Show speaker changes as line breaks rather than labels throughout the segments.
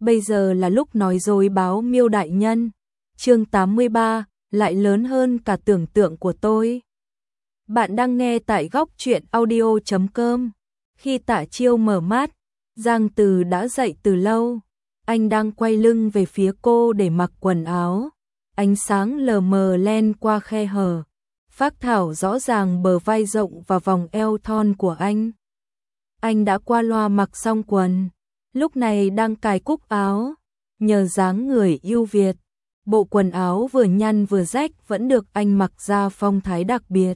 bây giờ là lúc nói dối báo Miêu đại nhân. Chương 83, lại lớn hơn cả tưởng tượng của tôi. Bạn đang nghe tại góc truyện audio.com. Khi Tạ Chiêu mở mắt, Giang Từ đã dậy từ lâu. Anh đang quay lưng về phía cô để mặc quần áo. Ánh sáng lờ mờ len qua khe hở, phác thảo rõ ràng bờ vai rộng và vòng eo thon của anh. Anh đã qua loa mặc xong quần, lúc này đang cài cúc áo. Nhờ dáng người yêu Việt, bộ quần áo vừa nhăn vừa rách vẫn được anh mặc ra phong thái đặc biệt.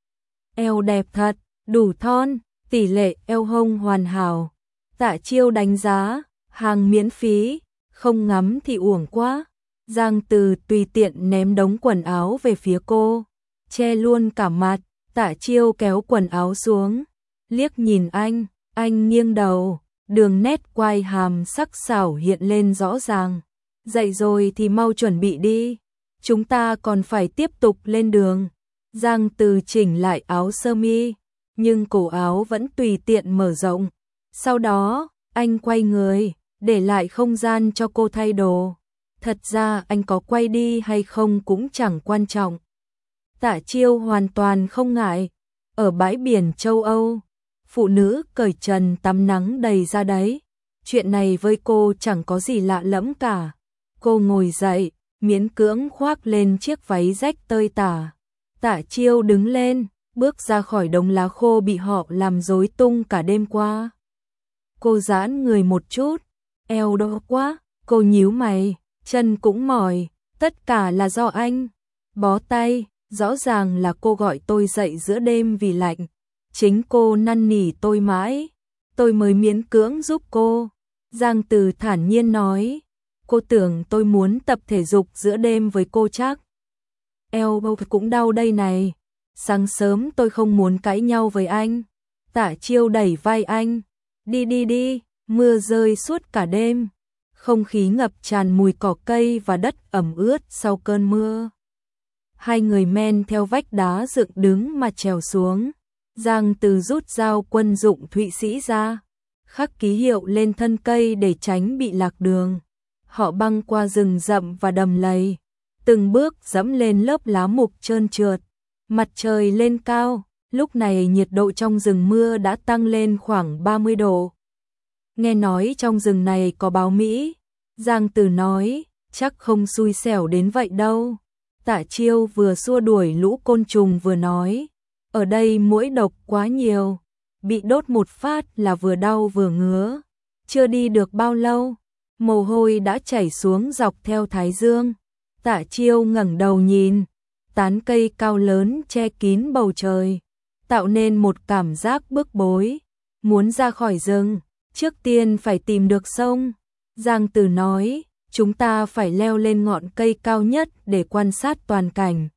Eo đẹp thật, đủ thon, tỷ lệ eo hông hoàn hảo. Tạ Chiêu đánh giá, hàng miễn phí, không ngắm thì uổng quá. Giang Từ tùy tiện ném đống quần áo về phía cô, che luôn cả mặt. Tạ Chiêu kéo quần áo xuống, liếc nhìn anh nghiêng đầu, đường nét quai hàm sắc sảo hiện lên rõ ràng. Dậy rồi thì mau chuẩn bị đi, chúng ta còn phải tiếp tục lên đường. Giang Từ chỉnh lại áo sơ mi, nhưng cổ áo vẫn tùy tiện mở rộng. Sau đó, anh quay người, để lại không gian cho cô thay đồ. Thật ra anh có quay đi hay không cũng chẳng quan trọng. Tạ Chiêu hoàn toàn không ngại. Ở bãi biển châu Âu, phụ nữ cởi trần tắm nắng đầy ra đấy. Chuyện này với cô chẳng có gì lạ lẫm cả. Cô ngồi dậy, miễn cưỡng khoác lên chiếc váy rách tơi tả. Tạ Chiêu đứng lên, bước ra khỏi đống lá khô bị họ làm rối tung cả đêm qua. Cô giãn người một chút, eo đau quá, cô nhíu mày, chân cũng mỏi, tất cả là do anh. Bó tay, rõ ràng là cô gọi tôi dậy giữa đêm vì lạnh. Chính cô năn nỉ tôi mãi, tôi mới miễn cưỡng giúp cô. Giang Từ thản nhiên nói, cô tưởng tôi muốn tập thể dục giữa đêm với cô chắc. Eo cũng đau đây này, sáng sớm tôi không muốn cãi nhau với anh. Tạ Chiêu đẩy vai anh, đi, mưa rơi suốt cả đêm. Không khí ngập tràn mùi cỏ cây và đất ẩm ướt sau cơn mưa. Hai người men theo vách đá dựng đứng mà trèo xuống. Giang Từ rút dao quân dụng Thụy Sĩ ra, khắc ký hiệu lên thân cây để tránh bị lạc đường. Họ băng qua rừng rậm và đầm lầy, từng bước dẫm lên lớp lá mục trơn trượt. Mặt trời lên cao, lúc này nhiệt độ trong rừng mưa đã tăng lên khoảng 30 độ. Nghe nói trong rừng này có báo Mỹ. Giang Từ nói, chắc không xui xẻo đến vậy đâu. Tạ Chiêu vừa xua đuổi lũ côn trùng vừa nói, ở đây muỗi độc quá nhiều, bị đốt một phát là vừa đau vừa ngứa. Chưa đi được bao lâu, mồ hôi đã chảy xuống dọc theo thái dương. Tạ Chiêu ngẩng đầu nhìn, tán cây cao lớn che kín bầu trời, tạo nên một cảm giác bức bối. Muốn ra khỏi rừng, trước tiên phải tìm được sông. Giang Từ nói, chúng ta phải leo lên ngọn cây cao nhất để quan sát toàn cảnh.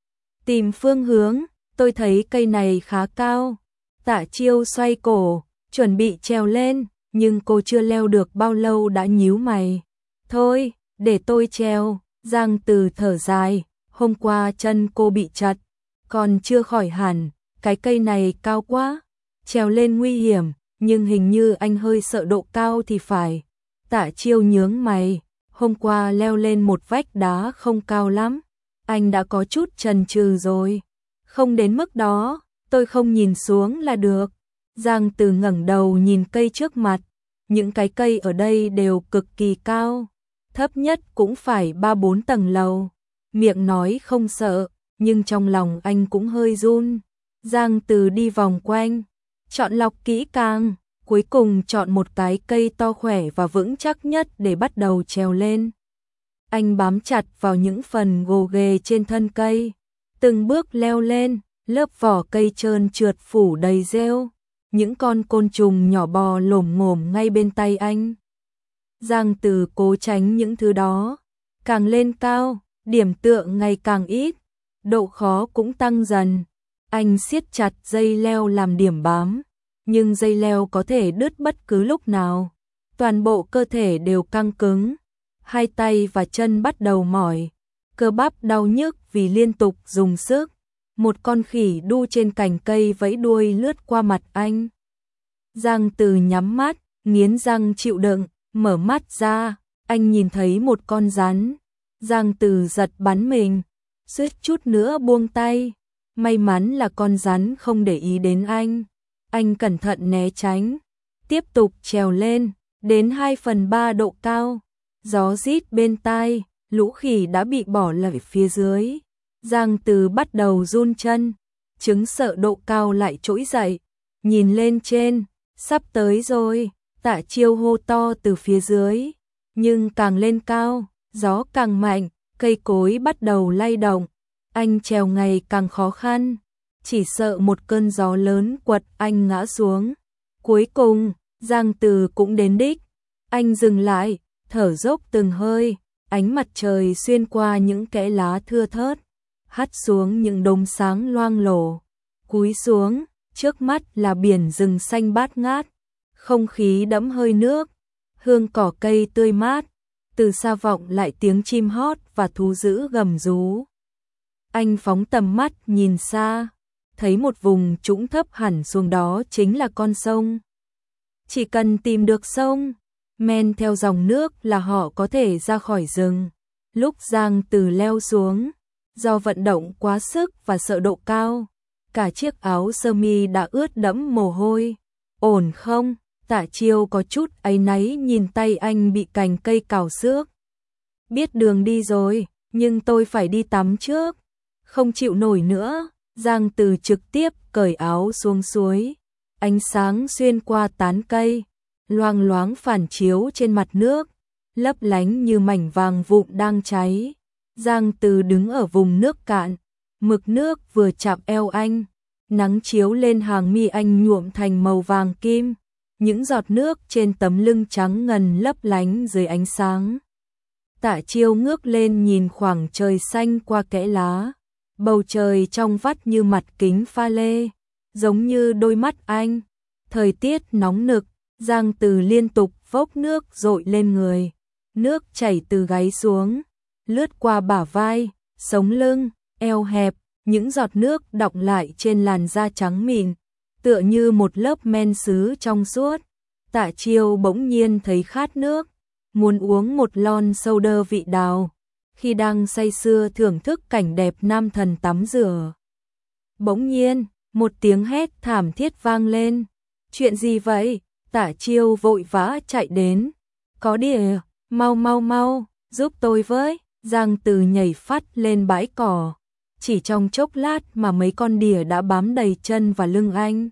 Tìm phương hướng, tôi thấy cây này khá cao. Tạ Chiêu xoay cổ, chuẩn bị trèo lên, nhưng cô chưa leo được bao lâu đã nhíu mày. Thôi, để tôi trèo. Giang Từ thở dài, hôm qua chân cô bị trật, còn chưa khỏi hẳn, cái cây này cao quá, trèo lên nguy hiểm, nhưng hình như anh hơi sợ độ cao thì phải. Tạ Chiêu nhướng mày, hôm qua leo lên một vách đá không cao lắm, anh đã có chút chần chừ rồi. Không đến mức đó, tôi không nhìn xuống là được. Giang Từ ngẩng đầu nhìn cây trước mặt, những cái cây ở đây đều cực kỳ cao, thấp nhất cũng phải 3-4 tầng lầu. Miệng nói không sợ, nhưng trong lòng anh cũng hơi run. Giang Từ đi vòng quanh, chọn lọc kỹ càng, cuối cùng chọn một cái cây to khỏe và vững chắc nhất để bắt đầu trèo lên. Anh bám chặt vào những phần gồ ghề trên thân cây, từng bước leo lên, lớp vỏ cây trơn trượt phủ đầy rêu. Những con côn trùng nhỏ bò lổm ngổm ngay bên tay anh. Giang Từ cố tránh những thứ đó, càng lên cao, điểm tựa ngày càng ít, độ khó cũng tăng dần. Anh siết chặt dây leo làm điểm bám, nhưng dây leo có thể đứt bất cứ lúc nào. Toàn bộ cơ thể đều căng cứng, hai tay và chân bắt đầu mỏi, cơ bắp đau nhức vì liên tục dùng sức. Một con khỉ đu trên cành cây vẫy đuôi lướt qua mặt anh. Giang Từ nhắm mắt, nghiến răng chịu đựng, mở mắt ra, Anh nhìn thấy một con rắn. Giang Từ giật bắn mình, suýt chút nữa buông tay. May mắn là con rắn không để ý đến anh. Anh cẩn thận né tránh, tiếp tục trèo lên, đến 2/3 độ cao. Gió rít bên tai, lũ khỉ đã bị bỏ lại phía dưới. Giang Từ bắt đầu run chân, chứng sợ độ cao lại trỗi dậy. Nhìn lên trên, sắp tới rồi, Tạ Chiêu hô to từ phía dưới. Nhưng càng lên cao, gió càng mạnh, cây cối bắt đầu lay động. Anh trèo ngày càng khó khăn, chỉ sợ một cơn gió lớn quật anh ngã xuống. Cuối cùng, Giang Từ cũng đến đích. Anh dừng lại, thở dốc từng hơi, ánh mặt trời xuyên qua những kẽ lá thưa thớt, hắt xuống những đốm sáng loang lổ. Cúi xuống, trước mắt là biển rừng xanh bát ngát, không khí đẫm hơi nước, hương cỏ cây tươi mát, từ xa vọng lại tiếng chim hót và thú dữ gầm rú. Anh phóng tầm mắt nhìn xa, thấy một vùng trũng thấp hẳn xuống đó chính là con sông. Chỉ cần tìm được sông, men theo dòng nước là họ có thể ra khỏi rừng. Lúc Giang Từ leo xuống, do vận động quá sức và sợ độ cao, cả chiếc áo sơ mi đã ướt đẫm mồ hôi. Ổn không? Tạ Chiêu có chút áy náy nhìn tay anh bị cành cây cào xước. Biết đường đi rồi, nhưng tôi phải đi tắm trước. Không chịu nổi nữa, Giang Từ trực tiếp cởi áo xuống suối. Ánh sáng xuyên qua tán cây, loang loáng phản chiếu trên mặt nước, lấp lánh như mảnh vàng vụn đang cháy. Giang Từ đứng ở vùng nước cạn, mực nước vừa chạm eo anh, nắng chiếu lên hàng mi anh nhuộm thành màu vàng kim. Những giọt nước trên tấm lưng trắng ngần lấp lánh dưới ánh sáng. Tạ Chiêu ngước lên nhìn khoảng trời xanh qua kẽ lá. Bầu trời trong vắt như mặt kính pha lê, giống như đôi mắt anh. Thời tiết nóng nực, Giang Từ liên tục vốc nước dội lên người. Nước chảy từ gáy xuống, lướt qua bả vai, sống lưng, eo hẹp. Những giọt nước đọng lại trên làn da trắng mịn, tựa như một lớp men sứ trong suốt. Tạ Chiêu bỗng nhiên thấy khát nước, muốn uống một lon soda vị đào. Khi đang say sưa thưởng thức cảnh đẹp nam thần tắm rửa, bỗng nhiên, một tiếng hét thảm thiết vang lên. Chuyện gì vậy? Tạ Chiêu vội vã chạy đến. Có đỉa, mau mau mau, giúp tôi với. Giang Từ nhảy phắt lên bãi cỏ. Chỉ trong chốc lát mà mấy con đỉa đã bám đầy chân và lưng anh.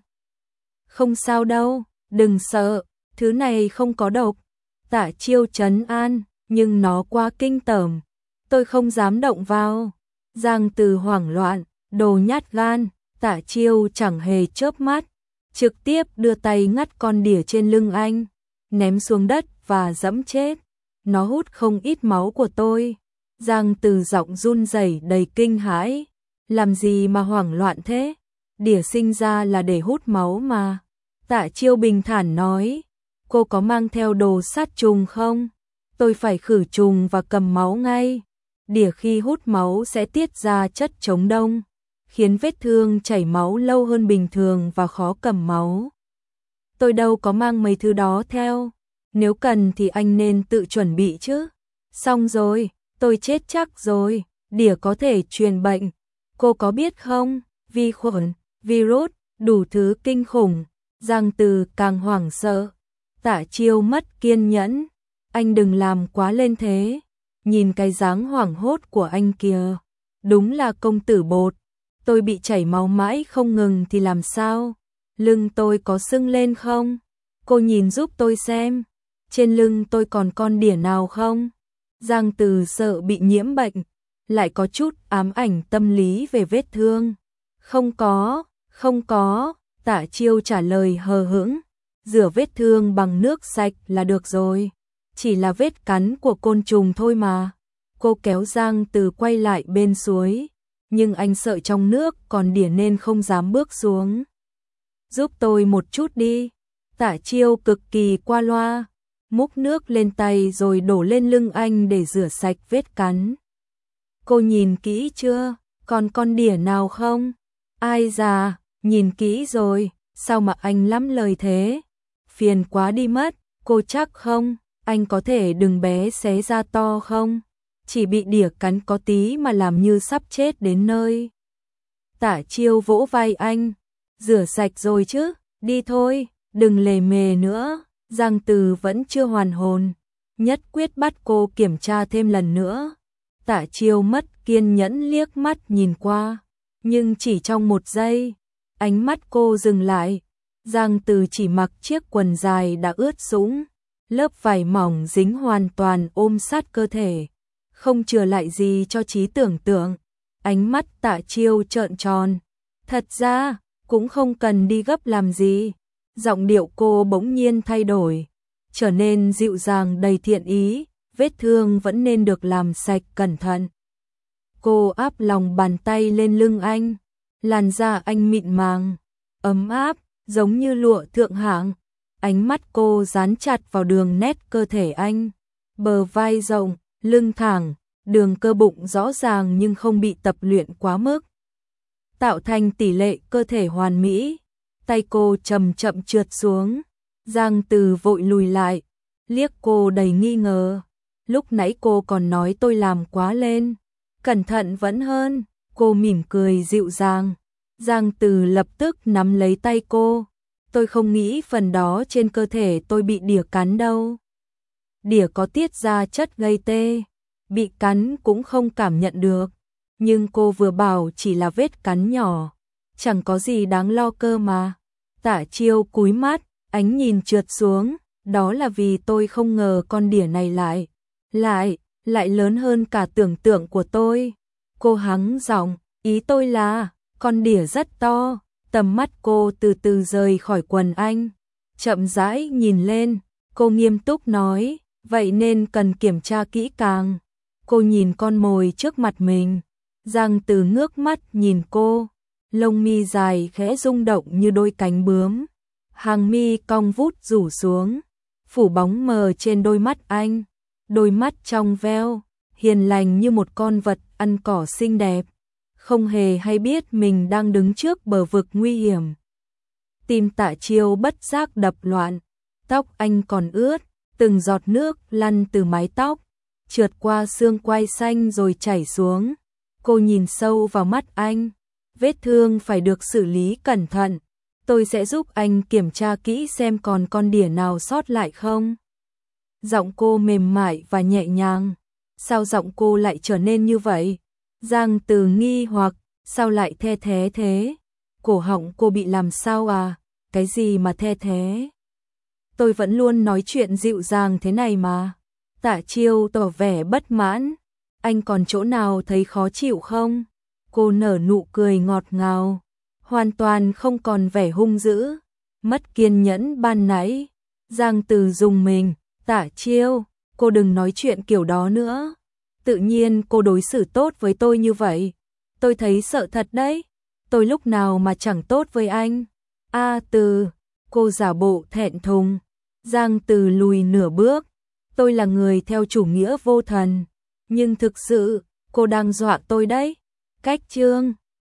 Không sao đâu, đừng sợ, thứ này không có độc. Tạ Chiêu trấn an, nhưng nó quá kinh tởm, tôi không dám động vào. Giang Từ hoảng loạn, đồ nhát gan. Tạ Chiêu chẳng hề chớp mắt, trực tiếp đưa tay ngắt con đỉa trên lưng anh, ném xuống đất và dẫm chết. Nó hút không ít máu của tôi. Giang Từ giọng run rẩy đầy kinh hãi. Làm gì mà hoảng loạn thế? Đỉa sinh ra là để hút máu mà. Tạ Chiêu bình thản nói. Cô có mang theo đồ sát trùng không? Tôi phải khử trùng và cầm máu ngay. Đỉa khi hút máu sẽ tiết ra chất chống đông, khiến vết thương chảy máu lâu hơn bình thường và khó cầm máu. Tôi đâu có mang mấy thứ đó theo. Nếu cần thì anh nên tự chuẩn bị chứ. Xong rồi, tôi chết chắc rồi. Đỉa có thể truyền bệnh. Cô có biết không? Vi khuẩn, virus, đủ thứ kinh khủng. Giang Từ càng hoảng sợ. Tạ Chiêu mất kiên nhẫn. Anh đừng làm quá lên thế. Nhìn cái dáng hoảng hốt của anh kìa. Đúng là công tử bột. Tôi bị chảy máu mãi không ngừng thì làm sao? Lưng tôi có sưng lên không? Cô nhìn giúp tôi xem. Trên lưng tôi còn con đỉa nào không? Giang Từ sợ bị nhiễm bệnh, lại có chút ám ảnh tâm lý về vết thương. Không có, không có. Tạ Chiêu trả lời hờ hững. Rửa vết thương bằng nước sạch là được rồi. Chỉ là vết cắn của côn trùng thôi mà. Cô kéo Giang Từ quay lại bên suối. Nhưng anh sợ trong nước còn đỉa nên không dám bước xuống. Giúp tôi một chút đi. Tạ Chiêu cực kỳ qua loa, múc nước lên tay rồi đổ lên lưng anh để rửa sạch vết cắn. Cô nhìn kỹ chưa? Còn con đỉa nào không? Ai già, nhìn kỹ rồi, sao mà anh lắm lời thế? Phiền quá đi mất, cô chắc không? Anh có thể đừng bé xé ra to không? Chỉ bị đỉa cắn có tí mà làm như sắp chết đến nơi. Tả Chiêu vỗ vai anh, rửa sạch rồi chứ, đi thôi, đừng lề mề nữa. Giang Từ vẫn chưa hoàn hồn, nhất quyết bắt cô kiểm tra thêm lần nữa. Tả Chiêu mất kiên nhẫn liếc mắt nhìn qua, nhưng chỉ trong một giây, ánh mắt cô dừng lại. Giang Từ chỉ mặc chiếc quần dài đã ướt sũng, lớp vải mỏng dính hoàn toàn ôm sát cơ thể, không chừa lại gì cho trí tưởng tượng. Ánh mắt Tạ Chiêu trợn tròn. Thật ra, cũng không cần đi gấp làm gì. Giọng điệu cô bỗng nhiên thay đổi, trở nên dịu dàng đầy thiện ý, vết thương vẫn nên được làm sạch cẩn thận. Cô áp lòng bàn tay lên lưng anh, làn da anh mịn màng, ấm áp, giống như lụa thượng hạng. Ánh mắt cô dán chặt vào đường nét cơ thể anh, bờ vai rộng, lưng thẳng, đường cơ bụng rõ ràng nhưng không bị tập luyện quá mức, tạo thành tỷ lệ cơ thể hoàn mỹ. Tay cô chậm chậm trượt xuống, Giang Từ vội lùi lại, liếc cô đầy nghi ngờ. Lúc nãy cô còn nói tôi làm quá lên, cẩn thận vẫn hơn. Cô mỉm cười dịu dàng. Giang Từ lập tức nắm lấy tay cô. Tôi không nghĩ phần đó trên cơ thể tôi bị đỉa cắn đâu. Đỉa có tiết ra chất gây tê, bị cắn cũng không cảm nhận được. Nhưng cô vừa bảo chỉ là vết cắn nhỏ, chẳng có gì đáng lo cơ mà. Tả Chiêu cúi mắt, ánh nhìn trượt xuống. Đó là vì tôi không ngờ con đỉa này lại lớn hơn cả tưởng tượng của tôi. Cô hắng giọng, ý tôi là, con đỉa rất to. Tầm mắt cô từ từ rời khỏi quần anh, chậm rãi nhìn lên. Cô nghiêm túc nói, vậy nên cần kiểm tra kỹ càng. Cô nhìn con mồi trước mặt mình. Giang Từ ngước mắt nhìn cô, lông mi dài khẽ rung động như đôi cánh bướm, hàng mi cong vút rủ xuống, phủ bóng mờ trên đôi mắt anh. Đôi mắt trong veo, hiền lành như một con vật ăn cỏ xinh đẹp, không hề hay biết mình đang đứng trước bờ vực nguy hiểm. Tim Tạ Chiêu bất giác đập loạn, tóc anh còn ướt, từng giọt nước lăn từ mái tóc, trượt qua xương quai xanh rồi chảy xuống. Cô nhìn sâu vào mắt anh, vết thương phải được xử lý cẩn thận. Tôi sẽ giúp anh kiểm tra kỹ xem còn con đỉa nào sót lại không. Giọng cô mềm mại và nhẹ nhàng. Sao giọng cô lại trở nên như vậy? Giang Từ nghi hoặc, sao lại the thế thế? Cổ họng cô bị làm sao à? Cái gì mà the thế? Tôi vẫn luôn nói chuyện dịu dàng thế này mà. Tạ Chiêu tỏ vẻ bất mãn. Anh còn chỗ nào thấy khó chịu không? Cô nở nụ cười ngọt ngào, hoàn toàn không còn vẻ hung dữ, mất kiên nhẫn ban nãy. Giang Từ dùng mình, Tạ Chiêu, cô đừng nói chuyện kiểu đó nữa. Tự nhiên cô đối xử tốt với tôi như vậy, tôi thấy sợ thật đấy. Tôi lúc nào mà chẳng tốt với anh. Từ, cô giả bộ thẹn thùng. Giang Từ lùi nửa bước. Tôi là người theo chủ nghĩa vô thần, nhưng thực sự, cô đang dọa tôi đấy. Cách chương